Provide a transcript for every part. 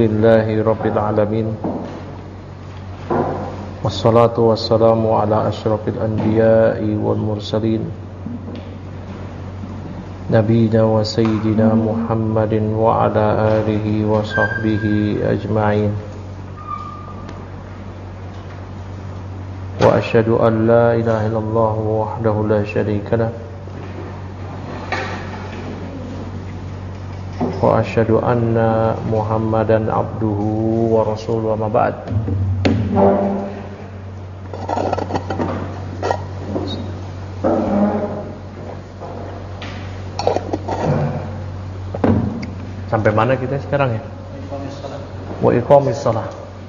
Alhamdulillahi Rabbil Alamin. Wassalatu wassalamu ala asyrafil anbiya'i wal mursalin, Nabina wa Sayyidina Muhammadin wa ala alihi wa sahbihi ajma'in. Wa asyhadu an la ilaha illallah wahdahu la syarika lah, wa asyhadu anna Muhammadan abduhu wa rasuluhu, wa ma ba'd. Sampai mana kita sekarang ya? Wa iqamis shalah.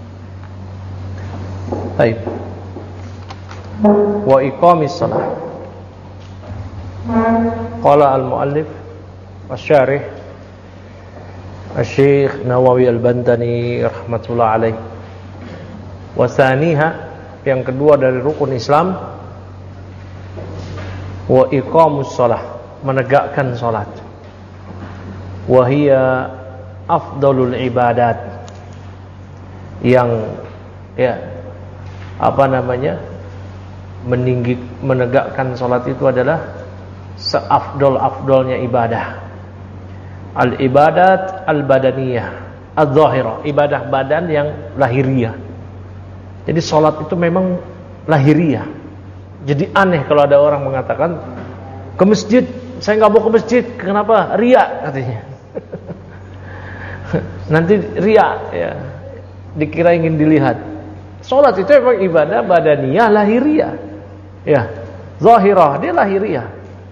Baik. Wa iqamis shalah. Qala al-muallif asy-syarih Syekh Nawawi Al-Bantani rahmatullah alaih. Wasaniha, yang kedua dari rukun Islam, wa iqamus shalah, menegakkan salat. Wa hiya afdalul ibadat, yang menegakkan salat itu adalah seafdol-afdolnya ibadah. Al-ibadat al-badaniyah al-zahirah, ibadah badan yang lahiriah. Jadi sholat itu memang lahiriah. Jadi aneh kalau ada orang mengatakan, ke masjid, saya gak mau ke masjid. Kenapa? Ria katanya. Nanti ria ya, dikira ingin dilihat. Sholat itu memang ibadah badaniyah lahiriah, ya, zahirah, dia lahiriah.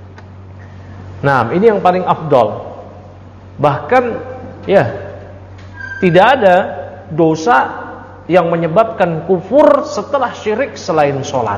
Nah, ini yang paling afdol. Bahkan ya, tidak ada dosa yang menyebabkan kufur setelah syirik selain sholat.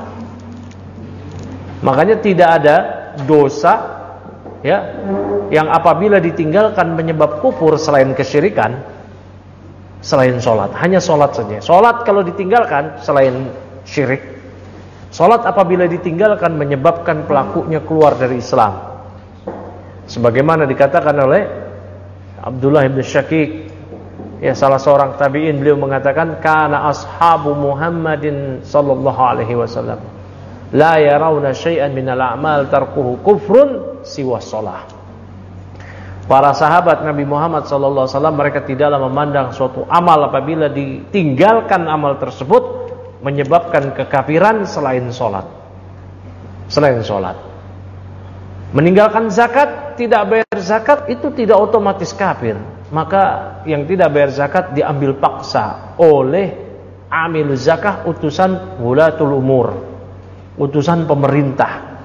Makanya tidak ada dosa ya yang apabila ditinggalkan menyebab kufur selain kesyirikan, selain sholat. Hanya sholat saja. Sholat kalau ditinggalkan selain syirik, sholat apabila ditinggalkan menyebabkan pelakunya keluar dari Islam. Sebagaimana dikatakan oleh Abdullah bin Syakik, ya, salah seorang tabi'in, beliau mengatakan, kana ashabu Muhammadin sallallahu alaihi wasallam la yarawna syai'an minal a'mal tarkuhu kufrun siwa shalah. Para sahabat Nabi Muhammad sallallahu alaihi wasallam, mereka tidaklah memandang suatu amal apabila ditinggalkan amal tersebut menyebabkan kekafiran selain salat. Selain salat. Meninggalkan zakat, tidak bayar zakat, itu tidak otomatis kafir. Maka yang tidak bayar zakat diambil paksa oleh amil zakah, utusan wulatul umur, utusan pemerintah.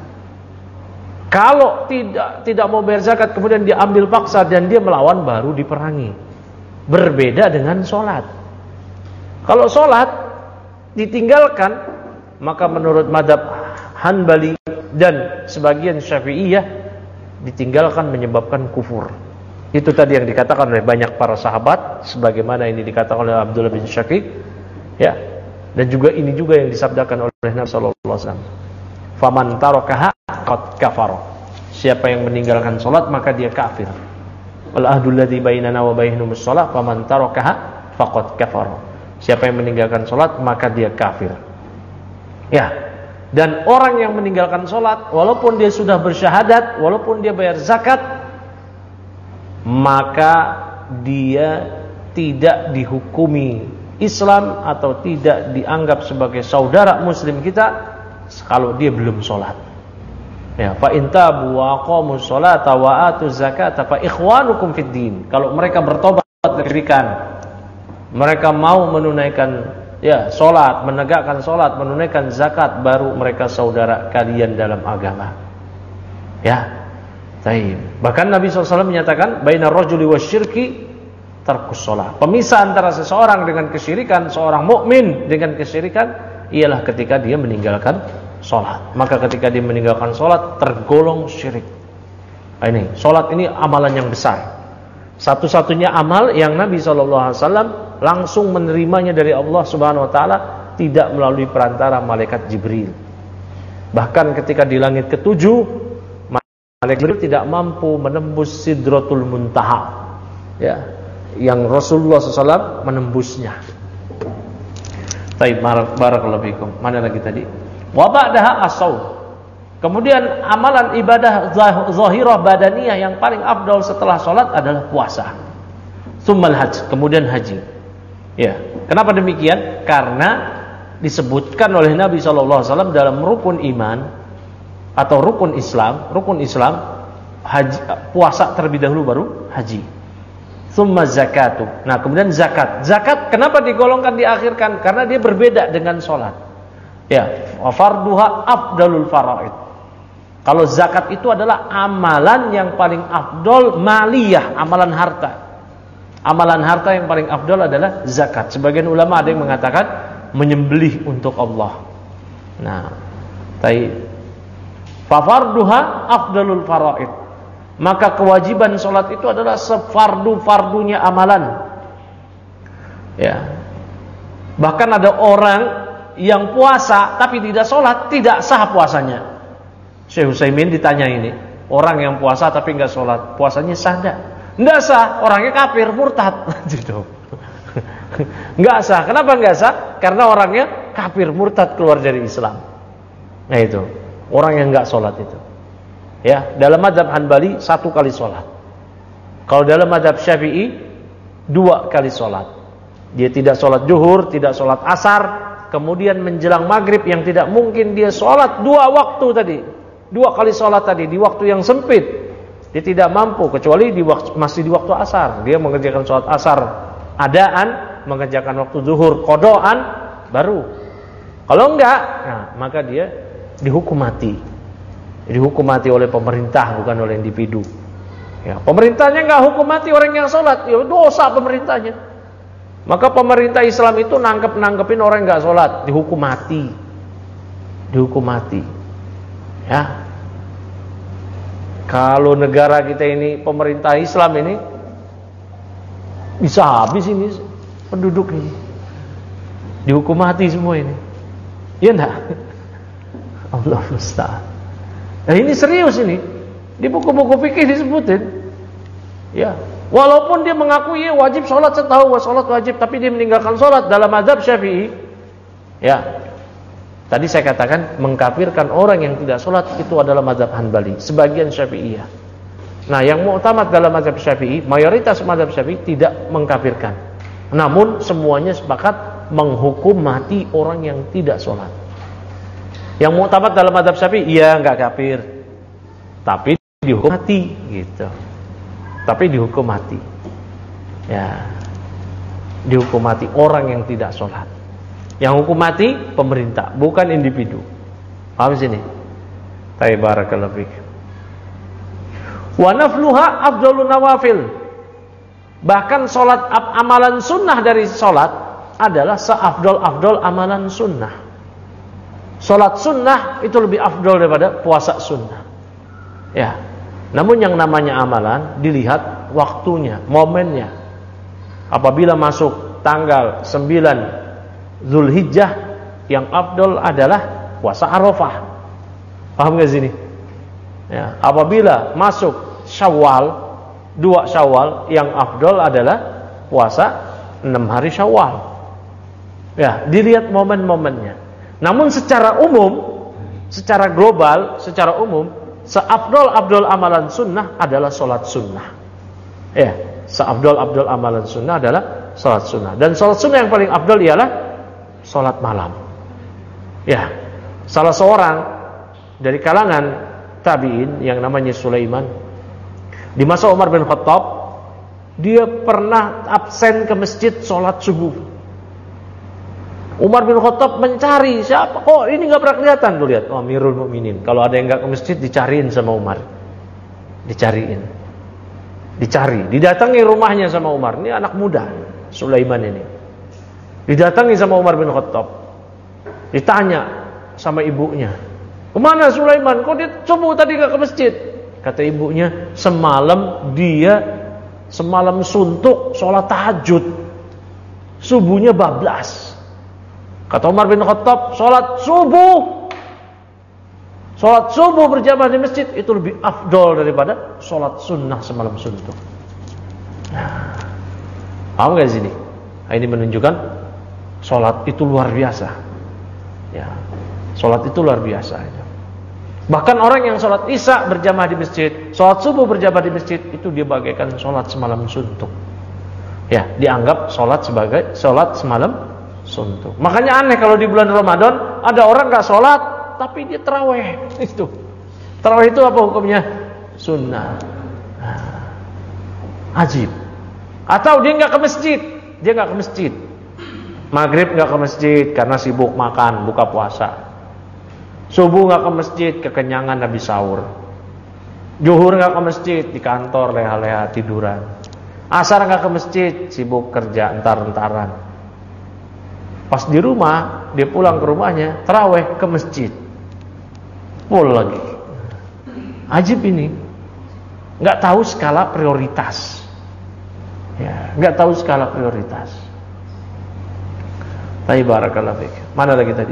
Kalau tidak mau bayar zakat kemudian diambil paksa dan dia melawan, baru diperangi. Berbeda dengan sholat. Kalau sholat ditinggalkan, maka menurut madhab Hanbali dan sebagian Syafi'iyah, ditinggalkan menyebabkan kufur. Itu tadi yang dikatakan oleh banyak para sahabat, sebagaimana ini dikatakan oleh Abdullah bin Syakik, ya. Dan juga ini juga yang disabdakan oleh Nabi sallallahu alaihi wasallam. Faman tarakaha qad kafara. Siapa yang meninggalkan salat maka dia kafir. Al ahdul ladzi bainana wa bainahumus shalah, faman tarakaha faqad kafara. Siapa yang meninggalkan salat maka dia kafir. Ya. Dan orang yang meninggalkan sholat, walaupun dia sudah bersyahadat, walaupun dia bayar zakat, maka dia tidak dihukumi Islam atau tidak dianggap sebagai saudara muslim kita kalau dia belum sholat. Ya, fa in tabu wa aqamus sholata wa atuz zakata fa ikhwanukum fid din. Kalau mereka bertobat dari kesyirikan, mereka mau menunaikan sholat, menegakkan sholat, menunaikan zakat, baru mereka saudara kalian dalam agama. Ya, baik. Bahkan Nabi SAW menyatakan, bainar rajuli wasyirki tarkus sholat. Pemisah antara seseorang dengan kesyirikan, seorang mukmin dengan kesyirikan, ialah ketika dia meninggalkan sholat. Maka ketika dia meninggalkan sholat, tergolong syirik. Nah, ini sholat ini amalan yang besar. Satu-satunya amal yang Nabi SAW langsung menerimanya dari Allah Subhanahu Wa Taala, tidak melalui perantara malaikat Jibril. Bahkan ketika di langit ketujuh, malaikat Jibril tidak mampu menembus Sidratul Muntaha. Ya, yang Rasulullah SAW menembusnya. Baik, barakallahu fikum. Mana lagi tadi? Wa ba'daha as-shaum. Kemudian amalan ibadah zahirah badaniyah yang paling afdal setelah salat adalah puasa. Tsummal hajj, kemudian haji. Ya, kenapa demikian? Karena disebutkan oleh Nabi SAW dalam rukun iman atau rukun Islam, haji, puasa terlebih dahulu baru haji. Tsumma zakatu. Nah, kemudian zakat. Zakat kenapa digolongkan diakhirkan? Karena dia berbeda dengan salat. Ya, wa farduha afdalul faraid. Kalau zakat itu adalah amalan yang paling afdal, maliyah, amalan harta. Amalan harta yang paling afdal adalah zakat. Sebagian ulama ada yang mengatakan menyembelih untuk Allah. Nah, fa farduha afdalul faraid. Maka kewajiban sholat itu adalah sefardu-fardunya amalan. Ya. Bahkan ada orang yang puasa tapi tidak sholat, tidak sah puasanya. Syekh Utsaimin ditanya ini, orang yang puasa tapi nggak sholat, puasanya sah enggak? Nggak sah, orangnya kafir, murtad. Gitu. Nggak sah. Kenapa nggak sah? Karena orangnya kafir, murtad, keluar dari Islam. Nah itu, orang yang nggak sholat itu. Ya, dalam mazhab Hanbali 1 kali sholat. Kalau dalam mazhab Syafi'i 2 kali sholat. Dia tidak sholat zuhur, tidak sholat asar, kemudian menjelang maghrib yang tidak mungkin dia sholat 2 waktu tadi, 2 kali sholat tadi di waktu yang sempit. Dia tidak mampu kecuali masih di waktu asar. Dia mengerjakan sholat asar adaan, mengerjakan waktu zuhur qadaan baru. Kalau enggak, nah, maka dia dihukum mati. Dihukum mati oleh pemerintah, bukan oleh individu. Ya, pemerintahnya nggak hukum mati orang yang sholat, ya dosa pemerintahnya. Maka pemerintah Islam itu nangkepin orang yang nggak sholat, dihukum mati, dihukum mati. Ya, kalau negara kita ini pemerintah Islam ini bisa habis ini penduduk ini, dihukum mati semua ini, ya enggak? Allah musta'an. Nah ini serius ini. Di buku-buku fikih disebutin. Ya, walaupun dia mengakui ya, wajib sholat, setahu sholat wajib, tapi dia meninggalkan sholat dalam mazhab Syafi'i. Ya, tadi saya katakan mengkafirkan orang yang tidak sholat itu adalah mazhab Hanbali, sebagian Syafi'iyah. Nah, yang mu'tamad dalam mazhab Syafi'i, mayoritas mazhab Syafi'i tidak mengkafirkan. Namun semuanya sepakat menghukum mati orang yang tidak sholat. Yang mu'tamad dalam mazhab Syafi'i, iya enggak kafir, tapi dihukum mati gitu. Tapi dihukum mati. Ya. Dihukum mati orang yang tidak sholat. Yang hukum mati pemerintah, bukan individu. Paham sini? Barakallahu fiik. Wa nafluha afdhalun nawafil. Bahkan sholat, amalan sunnah dari sholat adalah seafdol-afdol amalan sunnah. Sholat sunnah itu lebih afdol daripada puasa sunnah. Ya. Namun yang namanya amalan dilihat waktunya, momennya. Apabila masuk tanggal 9 Zulhijjah, yang afdol adalah puasa Arafah. Paham gak sini? Ya. Apabila masuk Syawal, 2 Syawal, yang afdol adalah puasa 6 hari Syawal. Ya, dilihat momen-momennya. Namun secara umum, secara global, secara umum, seafdol-afdol amalan sunnah adalah sholat sunnah. Ya, seafdol-afdol amalan sunnah adalah sholat sunnah. Dan sholat sunnah yang paling afdol ialah sholat malam. Ya, salah seorang dari kalangan tabi'in yang namanya Sulaiman, di masa Umar bin Khattab, dia pernah absen ke masjid sholat subuh. Umar bin Khattab mencari siapa, kok ini nggak pernah kelihatan. Tuh lihat, oh, Amirul Mukminin. Kalau ada yang nggak ke masjid, dicariin sama Umar, dicari, didatangi rumahnya sama Umar. Ini anak muda, Sulaiman ini. Didatangi sama Umar bin Khattab, ditanya sama ibunya, kemana Sulaiman? Kok dia subuh tadi nggak ke masjid? Kata ibunya, semalam suntuk sholat tahajud, subuhnya bablas. Kata Umar bin Khattab, sholat subuh berjamaah di masjid itu lebih afdol daripada sholat sunnah semalam suntuk. Nah, Paham nggak sini? Nah, ini menunjukkan sholat itu luar biasa. Ya, sholat itu luar biasa. Bahkan orang yang sholat isya berjamaah di masjid, sholat subuh berjamaah di masjid, itu dia bagaikan sholat semalam suntuk. Ya, dianggap sholat sebagai sholat semalam suntuk. Makanya aneh kalau di bulan Ramadan ada orang nggak sholat, tapi dia tarawih. Itu tarawih itu apa hukumnya? Sunnah. Ajib. Atau dia nggak ke masjid, Maghrib nggak ke masjid karena sibuk makan, buka puasa. Subuh nggak ke masjid, kekenyangan habis sahur. Zuhur nggak ke masjid, di kantor leha-leha tiduran. Asar nggak ke masjid, sibuk kerja entar-entaran. Pas di rumah, dia pulang ke rumahnya, tarawih ke masjid, full lagi. Ajib ini, nggak tahu skala prioritas. Ya, nggak tahu skala prioritas. Tapi barakallahu fiik. Mana lagi tadi?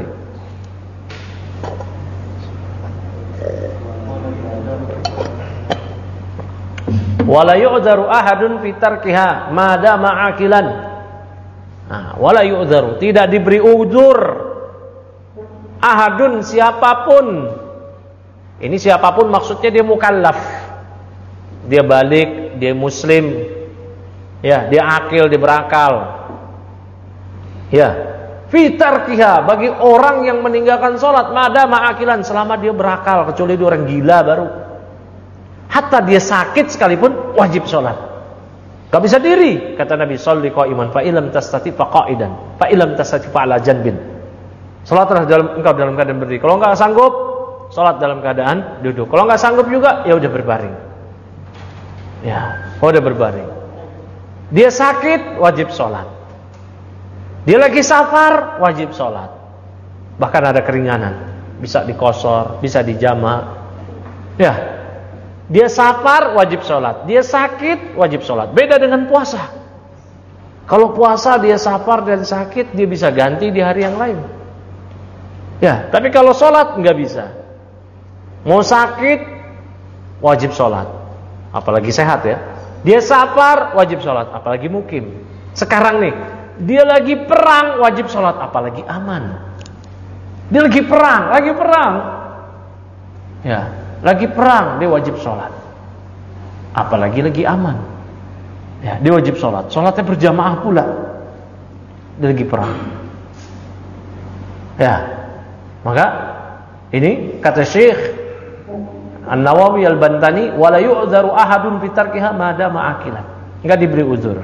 Wala yu'dzaru ahadun fi tarkiha ma dama aqilan. Nah, wala yu'dzaru, tidak diberi uzur ahadun, siapapun. Ini siapapun maksudnya dia mukallaf. Dia balik, dia muslim. Ya, dia akil, dia berakal. Ya, fi tarkiha, bagi orang yang meninggalkan salat ma dama aqilan, selama dia berakal, kecuali dia orang gila baru. Hatta dia sakit sekalipun wajib sholat. Gak bisa diri, kata Nabi, sholli qa'iman fa illam tastati fa qa'idan fa illam tastati fa ala janbin. Sholatlah engkau dalam keadaan berdiri. Kalau enggak sanggup, sholat dalam keadaan duduk. Kalau enggak sanggup juga, ya udah berbaring. Ya, udah berbaring. Dia sakit, wajib sholat. Dia lagi safar, wajib sholat. Bahkan ada keringanan, bisa dikosor, bisa dijama. Ya, dia safar wajib sholat, dia sakit wajib sholat. Beda dengan puasa. Kalau puasa dia safar dan sakit, dia bisa ganti di hari yang lain. Ya, tapi kalau sholat nggak bisa. Mau sakit wajib sholat, apalagi sehat ya. Dia safar wajib sholat, apalagi mukim. Sekarang nih, dia lagi perang wajib sholat, apalagi aman. Dia lagi perang. Ya. Lagi perang, dia wajib sholat. Apalagi lagi aman. Ya, dia wajib sholat. Sholatnya berjamaah pula. Dia lagi perang. Ya, maka ini kata Syekh An-Nawawi Al-Bantani, wala yu'dzaru ahadun fi tarkiha ma dama aqilan. Enggak diberi uzur.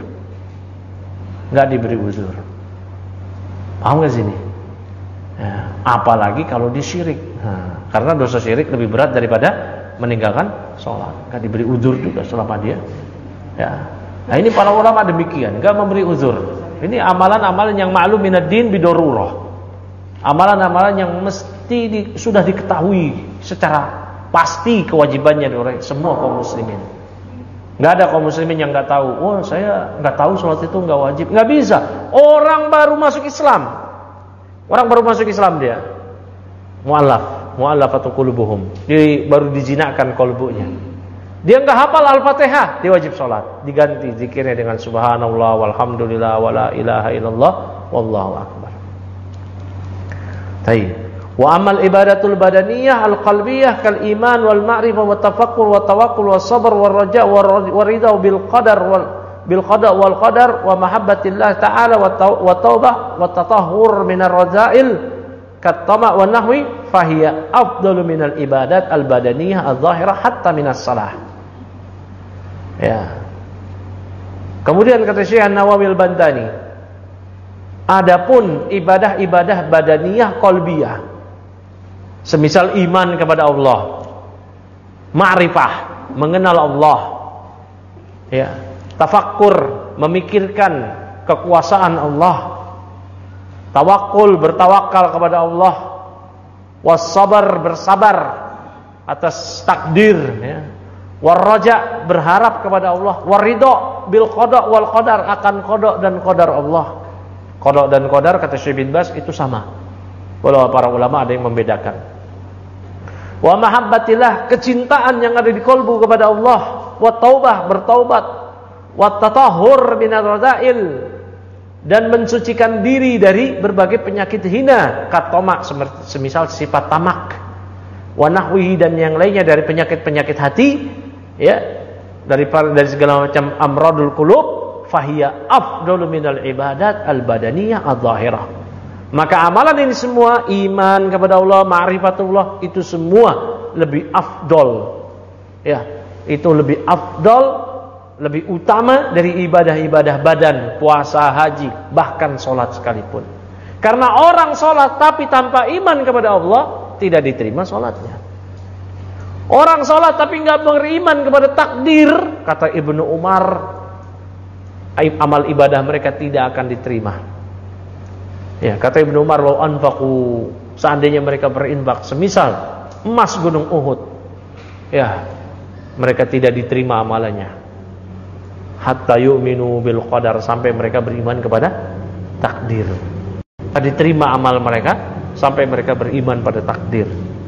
Paham enggak sini? Ya, apalagi kalau disyirik. Karena dosa syirik lebih berat daripada meninggalkan sholat. Enggak diberi uzur juga selama dia. Ya. Nah, ini para ulama demikian, enggak memberi uzur. Ini amalan-amalan yang ma'lum minad din bidorurah. Amalan-amalan yang mesti sudah diketahui secara pasti kewajibannya oleh semua kaum muslimin. Enggak ada kaum muslimin yang enggak tahu. Oh, saya enggak tahu sholat itu enggak wajib. Enggak bisa. Orang baru masuk Islam dia. Mu'allafatu qulubuhum. Dia baru dijinakkan qalbunya. Dia enggak hafal Al-Fatihah, dia wajib salat. Diganti zikirnya dengan subhanallah walhamdulillah wala ilaha illallah wallahu akbar. Baik. Wa amal ibadatul badaniyah al-qalbiyah kal iman wal ma'rifah wa tafakkur wa tawakkul wa sabr wa raja wa ridha bil qadar bil qada wal qadar wa mahabbatillah ta'ala wa taubah wa tatahhur minar radzail kattama wa nahwi fahiya afdalu minal ibadat al-badaniyah al-zahirah hatta minas salah. Ya. Kemudian kata Syekh An-Nawawi Al-Bantani, adapun ibadah-ibadah badaniyah qalbiyah, semisal iman kepada Allah, ma'rifah, mengenal Allah, ya, tafakkur, memikirkan kekuasaan Allah, tawakul, bertawakal kepada Allah, wassabar, bersabar atas takdir, ya, warraja, berharap kepada Allah, waridho bil qada wal qadar, akan qada dan qadar Allah. Qada dan qadar kata Syekh bin Baz itu sama, walau para ulama ada yang membedakan. Wa mahabbatillah, kecintaan yang ada di kalbu kepada Allah, wa taubah, bertaubat, wa tatahhur minal rada'il, dan mensucikan diri dari berbagai penyakit hina, katomak, semisal sifat tamak, wa nahwihi, dan yang lainnya dari penyakit-penyakit hati, ya, dari segala macam amradul qulub, fahiya afdalu minal ibadat al-badaniyah adh-dhahirah. Maka amalan ini semua, iman kepada Allah, ma'rifatullah, itu semua lebih afdol, ya, itu lebih afdol, lebih utama dari ibadah-ibadah badan, puasa, haji, bahkan sholat sekalipun. Karena orang sholat tapi tanpa iman kepada Allah, tidak diterima sholatnya. Orang sholat tapi nggak beriman kepada takdir, kata Ibnu Umar, amal ibadah mereka tidak akan diterima. Ya, kata Ibnu Umar, "Lau anfaqu", seandainya mereka berinfak semisal emas gunung Uhud, ya, mereka tidak diterima amalannya. Hatta yu'minu bil qadar, sampai mereka beriman kepada takdir. Diterima amal mereka sampai mereka beriman pada takdir.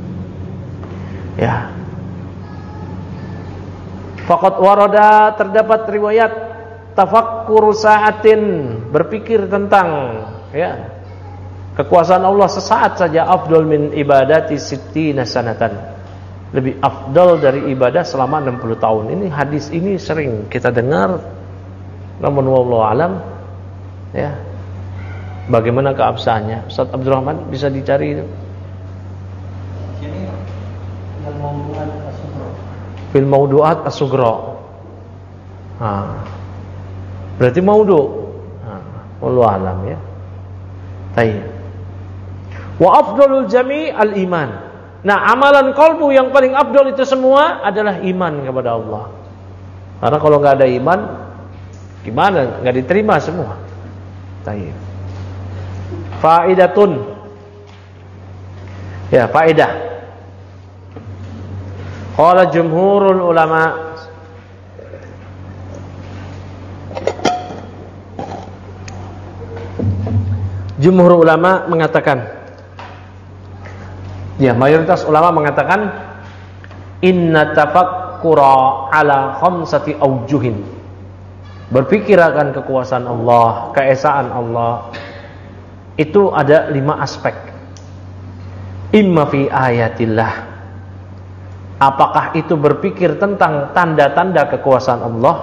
Ya. Faqad warada, terdapat riwayat tafakkur sa'atin, berpikir tentang, ya, kekuasaan Allah sesaat saja, afdal min ibadati sittina sanatan, lebih afdal dari ibadah selama 60 tahun. Ini hadis ini sering kita dengar, namun wallahu alam, ya, bagaimana keabsahannya. Ustaz Abdurrahman bisa dicari itu. Fil maudu'at as-sughra. Berarti maudu'. Wallahu alam, ya. Baik. Wa afdalul jami' al-iman. Nah, amalan qalbu yang paling afdal itu semua adalah iman kepada Allah. Karena kalau nggak ada iman, gimana? Nggak diterima semua. Baik. Faidatun. Ya, faedah. Qala jumhurul ulama, jumhur ulama mengatakan, ya, mayoritas ulama mengatakan, inna tafakkura ala khamsati aujuhin, berpikir akan kekuasaan Allah, keesaan Allah, itu ada 5 aspek. Imma fi ayatillah, apakah itu berpikir tentang tanda-tanda kekuasaan Allah,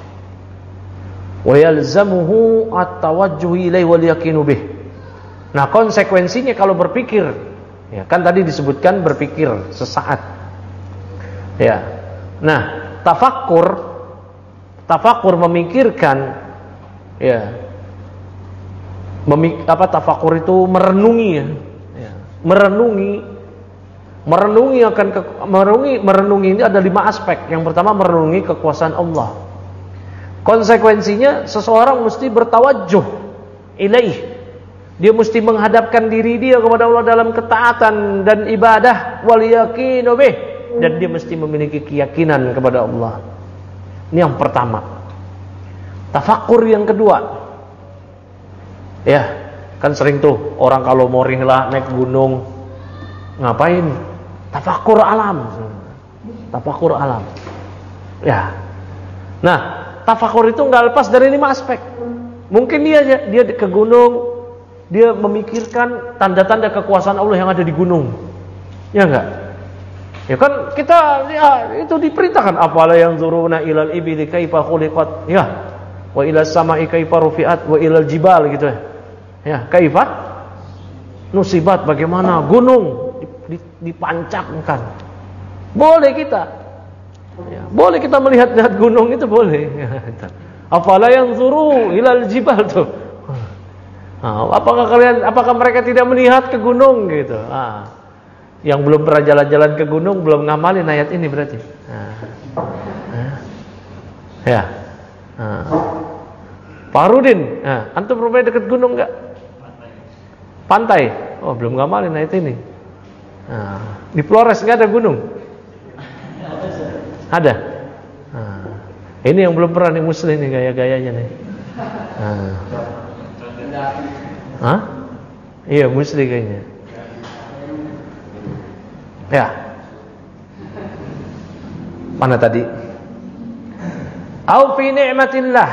wa yalzamuhu at-tawajjuh ilaihi wal yaqinu bih. Nah, konsekuensinya kalau berpikir, ya, kan tadi disebutkan berpikir sesaat. Ya. Nah, tafakkur memikirkan, ya. Tafakkur itu merenungi, ya. Merenungi ini ada 5 aspek. Yang pertama, merenungi kekuasaan Allah. Konsekuensinya seseorang mesti bertawajjuh ilaih. Dia mesti menghadapkan diri dia kepada Allah dalam ketaatan dan ibadah, wal yaqinu bih, dan dia mesti memiliki keyakinan kepada Allah. Ini yang pertama. Tafakkur yang kedua, ya, kan sering tuh orang kalau mau rihlah naik gunung, ngapain? Tafakkur alam. Tafakkur alam. Ya. Nah, tafakkur itu enggak lepas dari 5 aspek. Mungkin dia ke gunung, dia memikirkan tanda-tanda kekuasaan Allah yang ada di gunung. Ya enggak? Ya kan kita, ya, itu diperintahkan, afala yanzuruna ilal ibili kaifa khuliqat, ya, wa ilas sama'i kaifa rufi'at, wa ilal jibal, gitu ya. Ya, kaifa nusibat, bagaimana gunung dipancapkan. Boleh kita. Ya, boleh kita melihat gunung itu, boleh. Afala yanzuru ilal jibal tuh. Apakah mereka tidak melihat ke gunung gitu? Yang belum pernah jalan-jalan ke gunung belum ngamalin ayat ini berarti. Ya. Pak Rudin, antum rumahnya dekat gunung enggak? Pantai. Oh, belum ngamalin ayat ini. Di Flores enggak ada gunung? Ada. Ini yang belum pernah nih muslim nih gaya-gayanya nih. Iya, muslim kayaknya. Ya. Mana tadi? Au fi ni'matillah,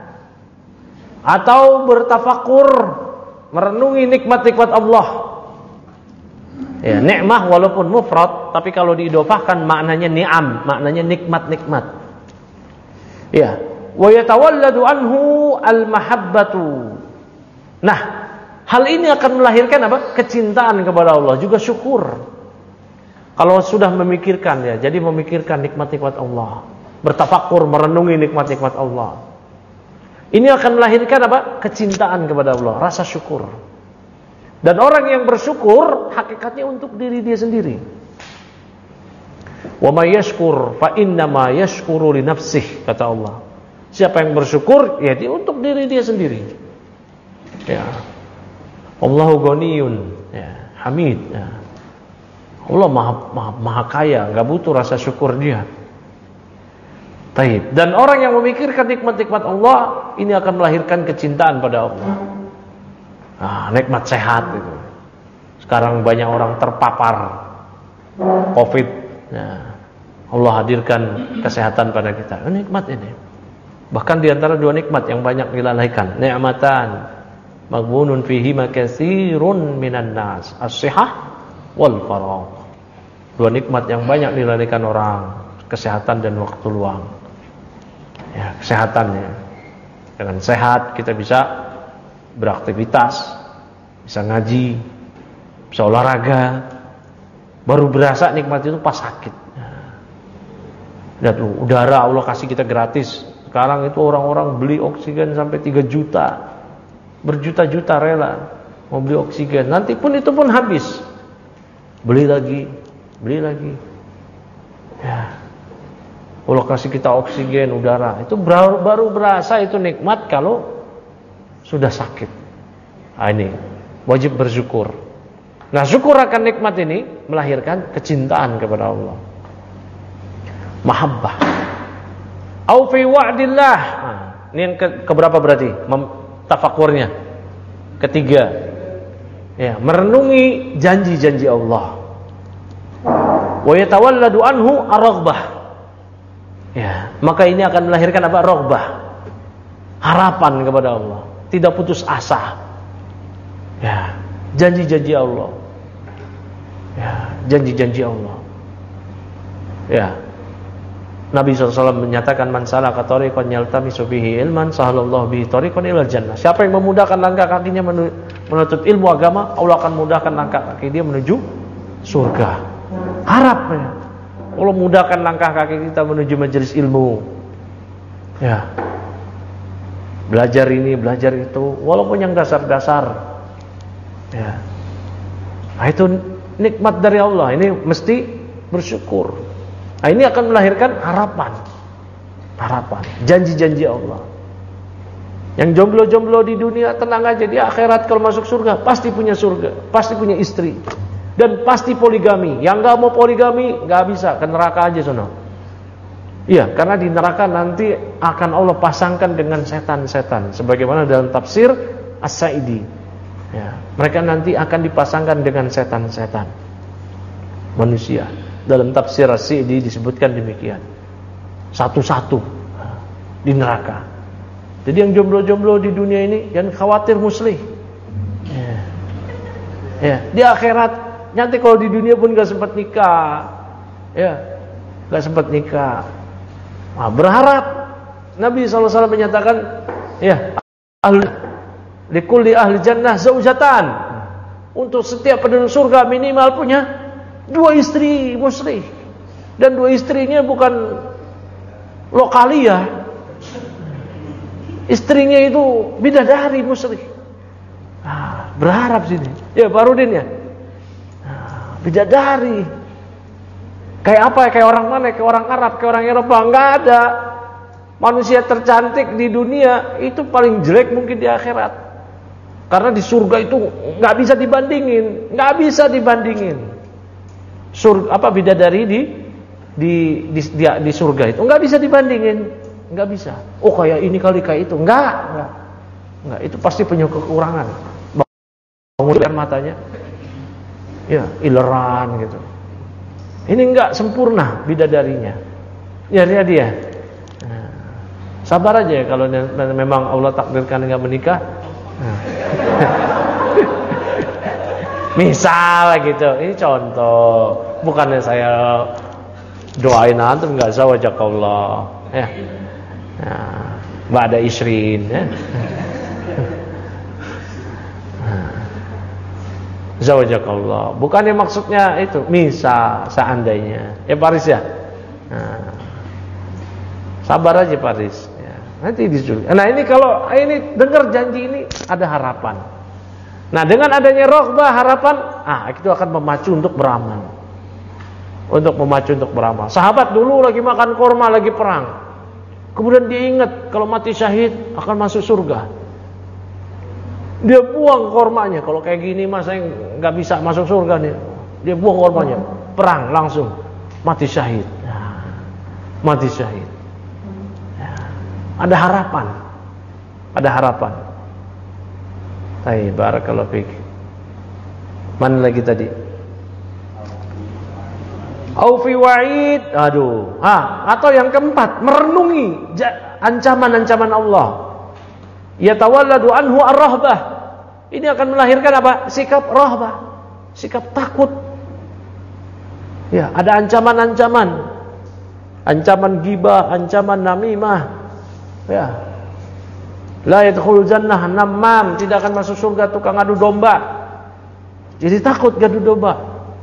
atau bertafakur, merenungi nikmat-nikmat Allah. Ya, nikmah walaupun mufrad, tapi kalau diidhofahkan maknanya ni'am, maknanya nikmat-nikmat. Ya, wa yatawalladu anhu al-mahabbatu. Nah, hal ini akan melahirkan apa? Kecintaan kepada Allah, juga syukur. Kalau sudah memikirkan, ya, jadi memikirkan nikmat-nikmat Allah, bertafakur, merenungi nikmat-nikmat Allah. Ini akan melahirkan apa? Kecintaan kepada Allah, rasa syukur. Dan orang yang bersyukur hakikatnya untuk diri dia sendiri. Wa may yashkur fa innama yashkuru li nafsihi, kata Allah. Siapa yang bersyukur, ya dia untuk diri dia sendiri. Ya. Allahu ghaniyun, ya, Hamid. Ya. Allah maha kaya, enggak butuh rasa syukur dia. Taib. Dan orang yang memikirkan nikmat-nikmat Allah, ini akan melahirkan kecintaan pada Allah. Nah, nikmat sehat itu. Sekarang banyak orang terpapar COVID. Nah, Allah hadirkan kesehatan pada kita. Nikmat ini. Bahkan di antara dua nikmat yang banyak dilalaikan, ni'matan maghbunun fihi katsirun minan nas, as-sihah wal faragh. Dua nikmat yang banyak dilalaikan orang, kesehatan dan waktu luang. Ya, kesehatannya. Dengan sehat kita bisa beraktivitas, bisa ngaji, bisa olahraga. Baru berasa nikmat itu pas sakit. Lihat lu, udara Allah kasih kita gratis. Sekarang itu orang-orang beli oksigen sampai 3 juta. Berjuta-juta rela mau beli oksigen. Nanti pun itu pun habis. Beli lagi. Ya. Allah kasih kita oksigen, udara. Itu baru berasa itu nikmat kalau sudah sakit. Nah, ini wajib bersyukur. Nah, syukur akan nikmat ini melahirkan kecintaan kepada Allah. Mahabbah. Au fi wa'dillah. Nah, ini yang keberapa berarti? Tafakurnya. Ketiga. Ya, merenungi janji-janji Allah. Wa yatawalladu anhu ar-raghbah. Ya, maka ini akan melahirkan apa? Raghbah. Harapan kepada Allah. Tidak putus asa. Ya, janji-janji Allah. Ya, janji-janji Allah. Ya. Nabi SAW menyatakan man salaka tariqan yaltamisu bihi ilman sahalallahu bihi tariqan ilal jannah. Siapa yang memudahkan langkah kakinya menuntut ilmu agama, Allah akan mudahkan langkah kaki dia menuju surga. Harapnya Allah mudahkan langkah kaki kita menuju majelis ilmu. Ya. Belajar ini, belajar itu, walaupun yang dasar-dasar. Ya. Nah, itu nikmat dari Allah. Ini mesti bersyukur. Nah, ini akan melahirkan harapan. Janji-janji Allah. Yang jomblo-jomblo di dunia tenang aja, di akhirat kalau masuk surga pasti punya surga, pasti punya istri, dan pasti poligami. Yang nggak mau poligami nggak bisa, ke neraka aja sono. Iya, karena di neraka nanti akan Allah pasangkan dengan setan-setan, sebagaimana dalam tafsir As-Sa'idi. Ya, mereka nanti akan dipasangkan dengan setan-setan manusia. Dalam tafsir As-Sa'idi disebutkan demikian. Satu-satu di neraka. Jadi yang jomblo-jomblo di dunia ini jangan khawatir muslih. Ya, di akhirat nanti kalau di dunia pun gak sempat nikah. Ya, gak sempat nikah. Nah, berharap Nabi SAW menyatakan, ya, likulli ahli jannah zaujatan. Untuk setiap penduduk surga minimal punya 2 istri muslim. Dan 2 istrinya bukan lokalia. Istrinya itu bidadari muslim. Nah, berharap sini. Ya, Barudin ya. Nah, bidadari. Kayak apa? Kayak orang mana? Kayak orang Arab, kayak orang Eropa? Enggak ada. Manusia tercantik di dunia itu paling jelek mungkin di akhirat. Karena di surga itu enggak bisa dibandingin, enggak bisa dibandingin. Surga apa bidadari di surga itu enggak bisa dibandingin, enggak bisa. Oh, kayak ini kali kayak itu. Enggak. Itu pasti punya kekurangan. Bangun matanya. Ya, ileran gitu. Ini enggak sempurna bidadarinya. Ya, lihat dia. Nah, Sabar aja ya kalau memang Allah takdirkan enggak menikah. Misal gitu. Ini contoh. Bukannya saya doain antum enggak zawajakallah ya. Nah, ba'da isrin ya. Zawajakallah. Bukannya maksudnya itu, misal seandainya. Ya Paris ya. Nah, sabar aja Paris ya. Nanti disuruh. Nah, ini kalau ini dengar janji ini ada harapan. Nah, dengan adanya roghbah harapan, itu akan memacu untuk beramal. Untuk memacu untuk beramal. Sahabat dulu lagi makan korma, lagi perang. Kemudian dia ingat kalau mati syahid akan masuk surga. Dia buang kormanya. Kalau kayak gini mas saya nggak bisa masuk surga nih. Dia buang kormanya. Perang langsung mati syahid. Mati syahid. Ada harapan. Ada harapan. Baik, barakallahu fiik. Mana lagi tadi? Au fi wa'id. Atau yang keempat, merenungi ancaman-ancaman Allah. Yatawalladu anhu ar-rahbah. Ini akan melahirkan apa? Sikap rahbah, sikap takut. Ya, ada ancaman-ancaman. Ancaman ghibah, ancaman namimah. Ya. La yadkhulul jannah namam, tidak akan masuk surga tukang adu domba. Jadi takut adu domba.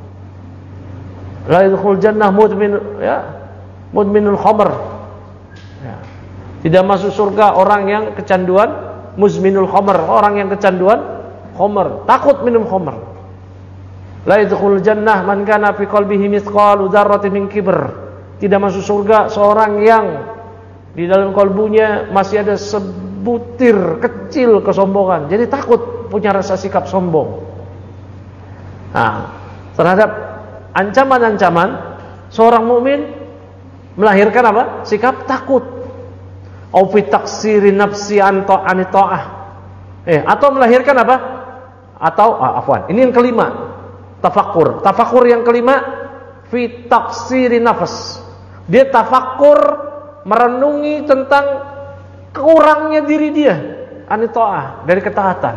La yadkhulul jannah mudminul khamr. Ya. Tidak masuk surga orang yang kecanduan muzminul khamr, orang yang kecanduan khamr, takut minum khamr. La yadkhulul jannah man kana fi qalbihi mithqalu dzarratin min kibr. Tidak masuk surga seorang yang di dalam kalbunya masih ada sebutir kecil kesombongan. Jadi takut, punya rasa sikap sombong. Nah, terhadap ancaman-ancaman seorang mukmin melahirkan apa? Sikap takut. Au fi taksiri nafsi an ta'ah. Atau melahirkan apa? Atau ini yang kelima, tafakkur. Tafakkur yang kelima fi taksiri nafs. Dia tafakkur, merenungi tentang kurangnya diri dia an ta'ah, dari ketaatan.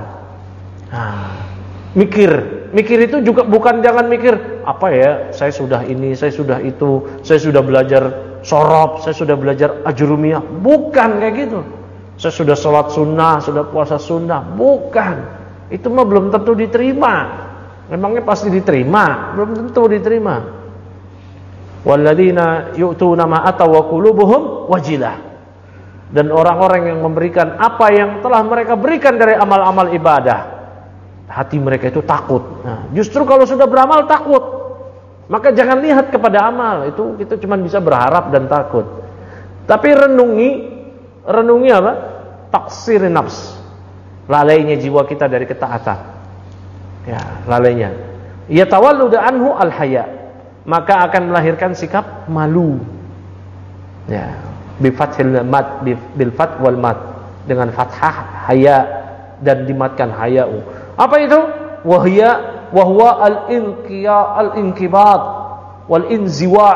Mikir itu juga bukan jangan mikir apa ya, saya sudah ini, saya sudah itu, saya sudah belajar sorob, saya sudah belajar ajrumiyah. Bukan kayak gitu. Saya sudah sholat sunnah, sudah puasa sunnah. Bukan. Itu mah belum tentu diterima. Memangnya pasti diterima? Belum tentu diterima. Walladzina yu'tuna ma ataw wa qulubuhum wajilah. Dan orang-orang yang memberikan apa yang telah mereka berikan dari amal-amal ibadah, hati mereka itu takut. Nah, justru kalau sudah beramal takut, maka jangan lihat kepada amal itu, kita cuma bisa berharap dan takut. Tapi renungi apa? Taksir nafs, lalainya jiwa kita dari ketaatan. Ya, lalainya. Yatawalladu anhu al-haya, maka akan melahirkan sikap malu. Ya, bi fathil mad, bil fath wal mad, dengan fathah haya dan dimatkan haya'u. Apa itu? Wahwa al-inqibat wal inziwa.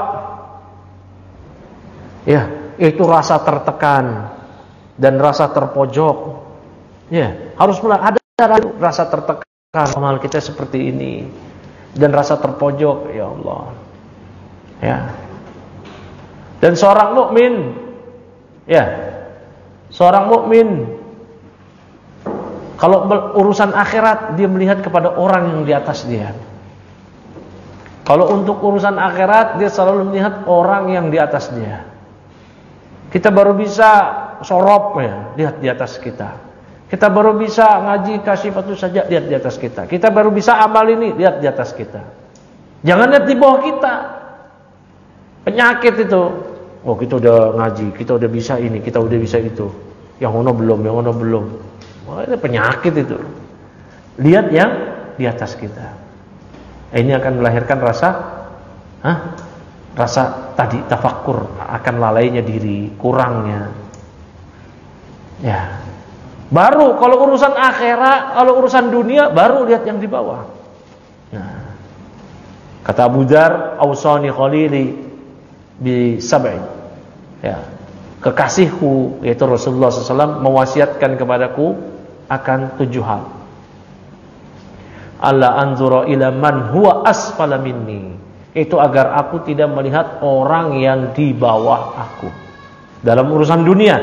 Ya, itu rasa tertekan dan rasa terpojok. Ya, harus mulai ada rasa tertekan, amal kita seperti ini, dan rasa terpojok, ya Allah. Ya. Dan seorang mukmin, kalau urusan akhirat dia melihat kepada orang yang di atas dia. Kalau untuk urusan akhirat dia selalu melihat orang yang di atas dia. Kita baru bisa sorop ya, lihat di atas kita. Kita baru bisa ngaji kasifatu saja, lihat di atas kita. Kita baru bisa amal ini, lihat di atas kita. Jangan lihat di bawah kita. Penyakit itu. Oh, kita udah ngaji, kita udah bisa ini, kita udah bisa itu. Yang ono belum. Wah, ini penyakit itu. Lihat yang di atas kita. Ini akan melahirkan rasa tadi tafakkur, akan lalainya diri, kurangnya. Ya. Baru kalau urusan akhirat, kalau urusan dunia baru lihat yang di bawah. Nah. Kata Abu Dzar, "Ausani khalili bi sab'i." Ya. kekasihku yaitu Rasulullah SAW mewasiatkan kepadaku akan 7 hal. Alla anzura ila man huwa asfala minni, itu agar aku tidak melihat orang yang di bawah aku dalam urusan dunia.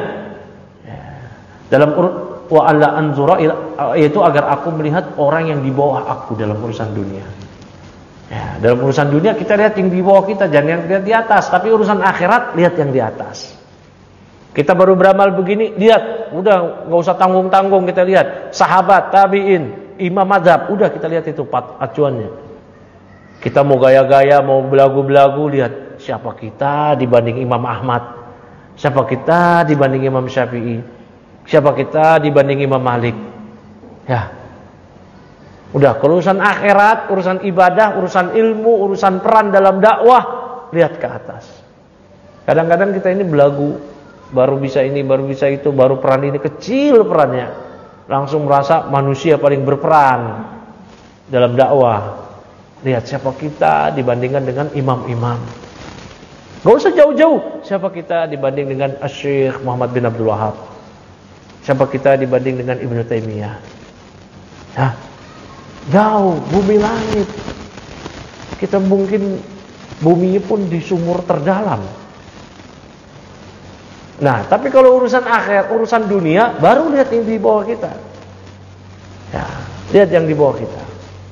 Wa alla anzura ila, yaitu agar aku melihat orang yang di bawah aku dalam urusan dunia. Ya, dalam urusan dunia kita lihat yang di bawah kita, jangan yang lihat di atas. Tapi urusan akhirat lihat yang di atas. Kita baru beramal begini, lihat, udah nggak usah tanggung-tanggung, kita lihat sahabat, tabiin, imam mazhab, udah kita lihat itu acuannya. Kita mau gaya-gaya, mau belagu-belagu, lihat siapa kita dibanding Imam Ahmad, siapa kita dibanding Imam Syafi'i, siapa kita dibanding Imam Malik. Ya, udah urusan akhirat, urusan ibadah, urusan ilmu, urusan peran dalam dakwah, lihat ke atas. Kadang-kadang kita ini belagu, baru bisa ini, baru bisa itu, baru peran ini kecil perannya, langsung merasa manusia paling berperan dalam dakwah. Lihat siapa kita dibandingkan dengan imam-imam. Gak usah jauh-jauh, siapa kita dibanding dengan Syekh Muhammad bin Abdul Wahab, siapa kita dibanding dengan Ibnu Taimiyah. Nah, jauh, bumi langit. Kita mungkin buminya pun di sumur terdalam. Nah, tapi kalau urusan akhir, urusan dunia, baru lihat yang di bawah kita. Ya, lihat yang di bawah kita.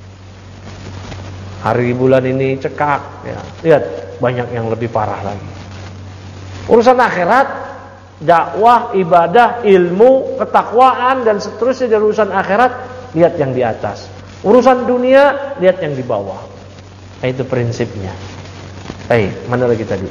Hari bulan ini cekak, ya, lihat banyak yang lebih parah lagi. Urusan akhirat, dakwah, ibadah, ilmu, ketakwaan dan seterusnya dari urusan akhirat, lihat yang di atas. Urusan dunia, lihat yang di bawah. Nah, itu prinsipnya. Mana lagi tadi?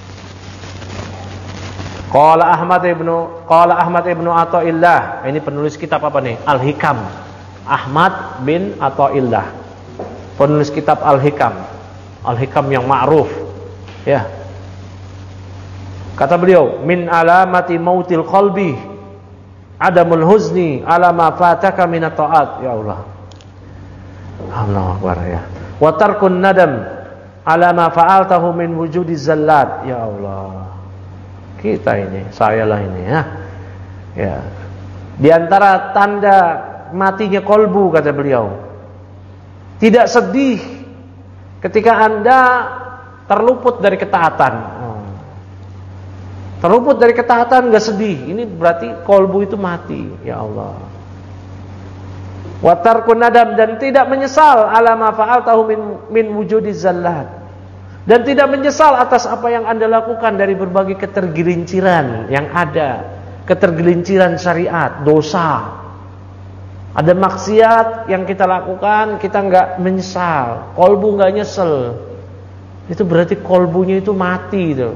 Qala Ahmad ibnu Athaillah. Ini penulis kitab apa nih? Al-Hikam. Ahmad bin Athaillah, penulis kitab Al-Hikam. Al-Hikam yang ma'ruf. Ya. Kata beliau, min alamati mautil qalbi adamul huzni ala ma fataka min at-ta'at. Ya Allah. Allahu akbar ya. Wa tarkun nadam ala ma fa'altahu min wujudi zallat. Ya Allah. Kita ini, sayalah ini ya. Ya. Di antara tanda matinya kolbu, kata beliau, tidak sedih ketika Anda terluput dari ketaatan. Terluput dari ketaatan enggak sedih. Ini berarti kolbu itu mati. Ya Allah. Wa tarkun nadam, dan tidak menyesal ala ma fa'altahu min wujudi zallat. Dan tidak menyesal atas apa yang Anda lakukan dari berbagai ketergelinciran yang ada. Ketergelinciran syariat, dosa. Ada maksiat yang kita lakukan, kita enggak menyesal. Kolbu enggak nyesel. Itu berarti kolbunya itu mati itu.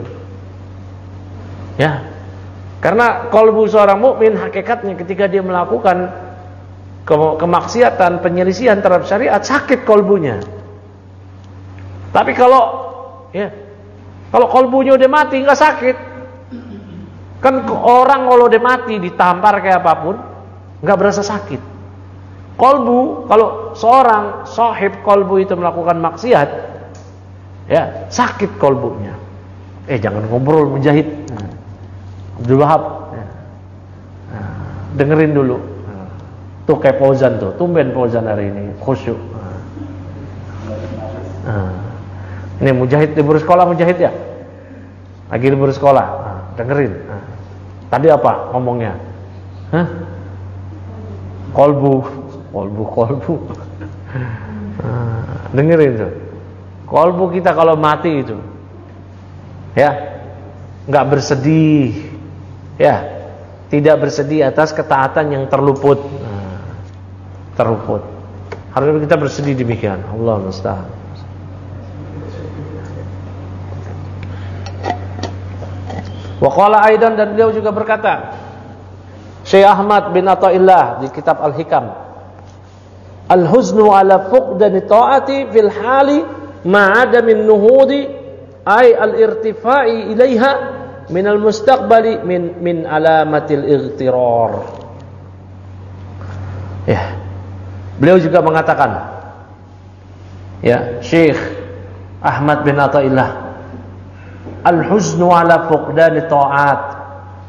Ya. Karena kolbu seorang mukmin hakikatnya ketika dia melakukan kemaksiatan, penyelisihan terhadap syariat, sakit kolbunya. Tapi kalau kolbunya udah mati nggak sakit. Kan orang kalau udah mati ditampar kayak apapun nggak berasa sakit. Kolbu, kalau seorang sahib kolbu itu melakukan maksiat, ya sakit kolbunya. Jangan ngobrol Mujahid. Abdul Wahab, dengerin dulu. Tuh kayak Fauzan tuh, tumben Fauzan hari ini khusyuk. Ini Mujahid libur sekolah, Mujahid ya? Lagi libur sekolah. Dengerin. Tadi apa ngomongnya? Kolbu. Dengerin tuh. Kolbu kita kalau mati itu, ya, nggak bersedih, ya, tidak bersedih atas ketaatan yang terluput. Terluput. Harusnya kita bersedih demikian. Allah musta'an. Wa qala aidan, dan beliau juga berkata, Syekh Ahmad bin Athaillah di kitab Al-Hikam, al-huznu ala fuqdani ta'ati fil hali ma'adamin nuhudi ay al-irtifai ilaiha min al-mustaqbali min alamatil ightirar. Ya. Beliau juga mengatakan, ya, Syekh Ahmad bin Athaillah, al-huznu ala fuqdani ta'at,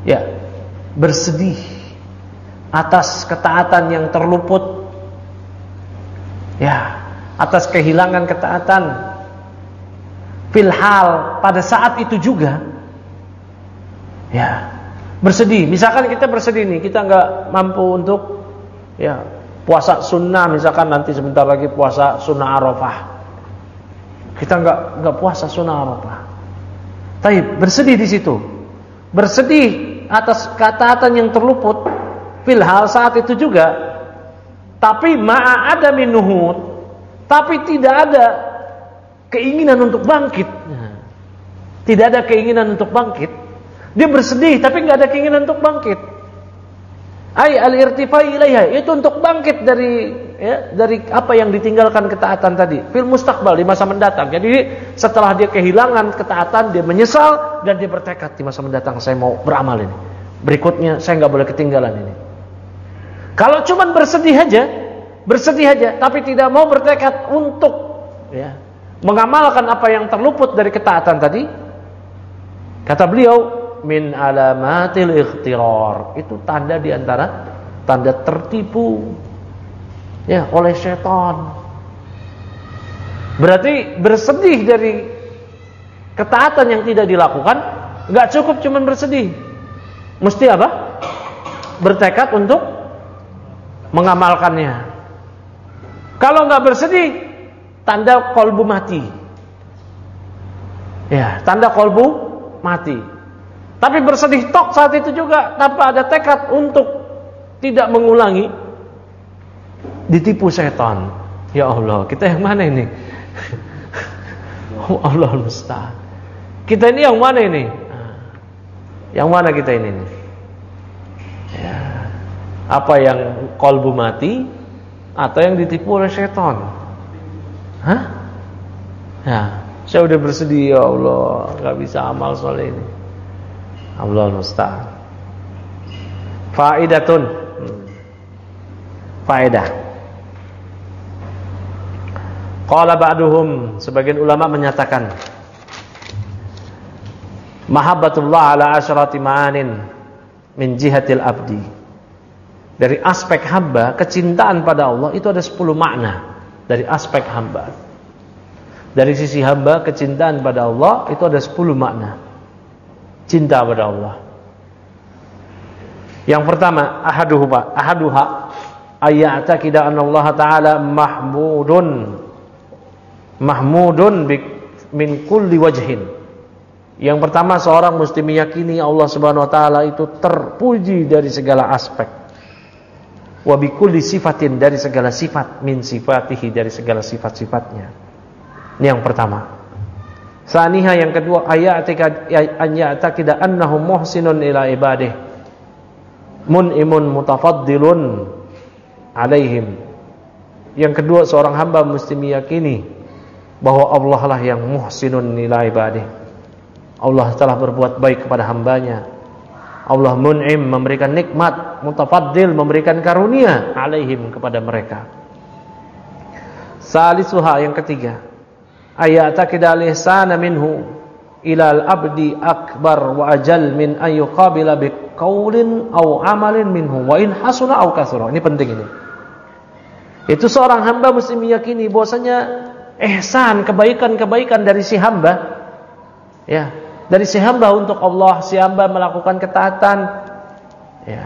Ya, bersedih atas ketaatan yang terluput. Ya, atas kehilangan ketaatan. Filhal, pada saat itu juga. Ya, bersedih. Misalkan kita bersedih nih, kita nggak mampu untuk ya puasa sunnah, misalkan nanti sebentar lagi puasa sunnah Arafah. Kita nggak puasa sunnah Arafah. Tapi bersedih di situ. Bersedih atas ketaatan yang terluput filhal saat itu juga. Tapi ma'a ada minuhud, tapi tidak ada keinginan untuk bangkit. Tidak ada keinginan untuk bangkit. Dia bersedih tapi nggak ada keinginan untuk bangkit. Ai al-irtifai ilaiha, itu untuk bangkit dari apa yang ditinggalkan ketaatan tadi. Fil mustaqbal, di masa mendatang. Jadi setelah dia kehilangan ketaatan, dia menyesal dan dia bertekad di masa mendatang saya mau beramal ini. Berikutnya saya nggak boleh ketinggalan ini. Kalau cuma bersedih aja, tapi tidak mau bertekad untuk mengamalkan apa yang terluput dari ketaatan tadi, kata beliau, min alamatil ikhtirar, itu tanda di antara tanda tertipu oleh syaitan. Berarti bersedih dari ketaatan yang tidak dilakukan enggak cukup cuma bersedih. Mesti apa? Bertekad untuk mengamalkannya. Kalau enggak bersedih, tanda kolbu mati. Ya, tanda kolbu mati. Tapi bersedih tok saat itu juga tanpa ada tekad untuk tidak mengulangi, ditipu setan. Ya Allah, kita yang mana ini? Oh Allah musta'an. Kita ini yang mana ini? Yang mana kita ini? Ya. Apa yang kolbu mati atau yang ditipu oleh setan? Hah? Ya, saya udah bersedih ya Allah, enggak bisa amal soal ini. Allah musta'an. Faidatun. Faedah. Qala ba'duhum, sebagian ulama menyatakan mahabbatullah ala asyrati ma'anin min jihatil abdi. Dari aspek hamba, kecintaan pada Allah itu ada 10 makna dari aspek hamba. Dari sisi hamba, kecintaan pada Allah itu ada 10 makna. Cinta pada Allah. Yang pertama, ahaduha ayya'taqida anna Allah Ta'ala mahmudun min kulli wajhin. Yang pertama, seorang mesti meyakini Allah Subhanahu wa taala itu terpuji dari segala aspek. Wa bi kulli sifatin, dari segala sifat, min sifatihi, dari segala sifat-sifatnya. Ini yang pertama. Saniha, yang kedua, ayya'taqida annahu muhsinun ila ibadih, mun'imun mutafaddilun alaihim. Yang kedua, seorang hamba mesti meyakini bahwa Allah lah yang muhsinun ila ibadih. Allah telah berbuat baik kepada hambanya. Allah mun'im, memberikan nikmat, mutafaddil, memberikan karunia alaihim, kepada mereka. Salisuha, yang ketiga, ayya'taqida al-ihsana minhu ila al-abdi akbar wa ajal min an yuqabila biqaulin aw amalin minhu wa in hasuna aw katsura. Ini penting ini. Itu seorang hamba mesti meyakini bahwasanya ihsan, kebaikan-kebaikan dari si hamba, ya, dari si hamba untuk Allah, si hamba melakukan ketaatan, ya.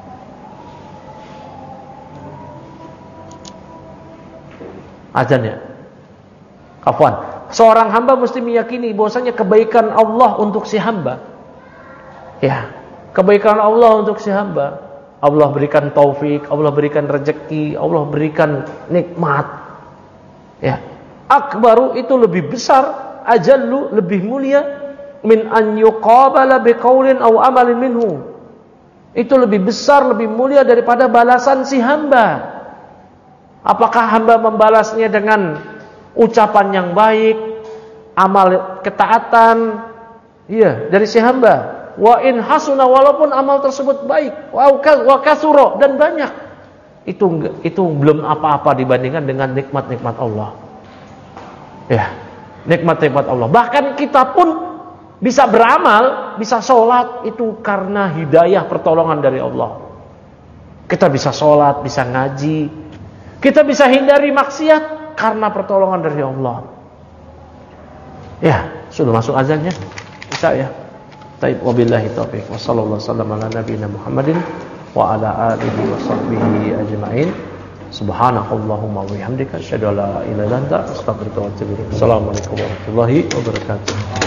Azan ya. Afwan. Seorang hamba mesti meyakini bahwasanya kebaikan Allah untuk si hamba. Ya, kebaikan Allah untuk si hamba. Allah berikan taufik, Allah berikan rezeki, Allah berikan nikmat. Ya. Akbaru, itu lebih besar, ajallu, lebih mulia, min an yuqabala biqaulin aw amalin minhu. Itu lebih besar, lebih mulia daripada balasan si hamba. Apakah hamba membalasnya dengan ucapan yang baik, amal ketaatan, dari si hamba. Wa in hasuna, walaupun amal tersebut baik, wa kasura, dan banyak. Itu belum apa-apa dibandingkan dengan nikmat-nikmat Allah. Ya, nikmat-nikmat Allah. Bahkan kita pun bisa beramal, bisa sholat, itu karena hidayah pertolongan dari Allah. Kita bisa sholat, bisa ngaji, kita bisa hindari maksiat karena pertolongan dari Allah. Ya, sudah masuk azannya, bisa ya. Taib, wabillahi taufiq, wassallallahu wasallam ala nabiyina Muhammadin wa ala alihi wa sahbihi ajma'in. Subhanakallahumma wa bihamdika asyhadu an la ilaha illa anta astaghfiruka wa atubu ilaik. Assalamualaikum warahmatullahi wabarakatuh.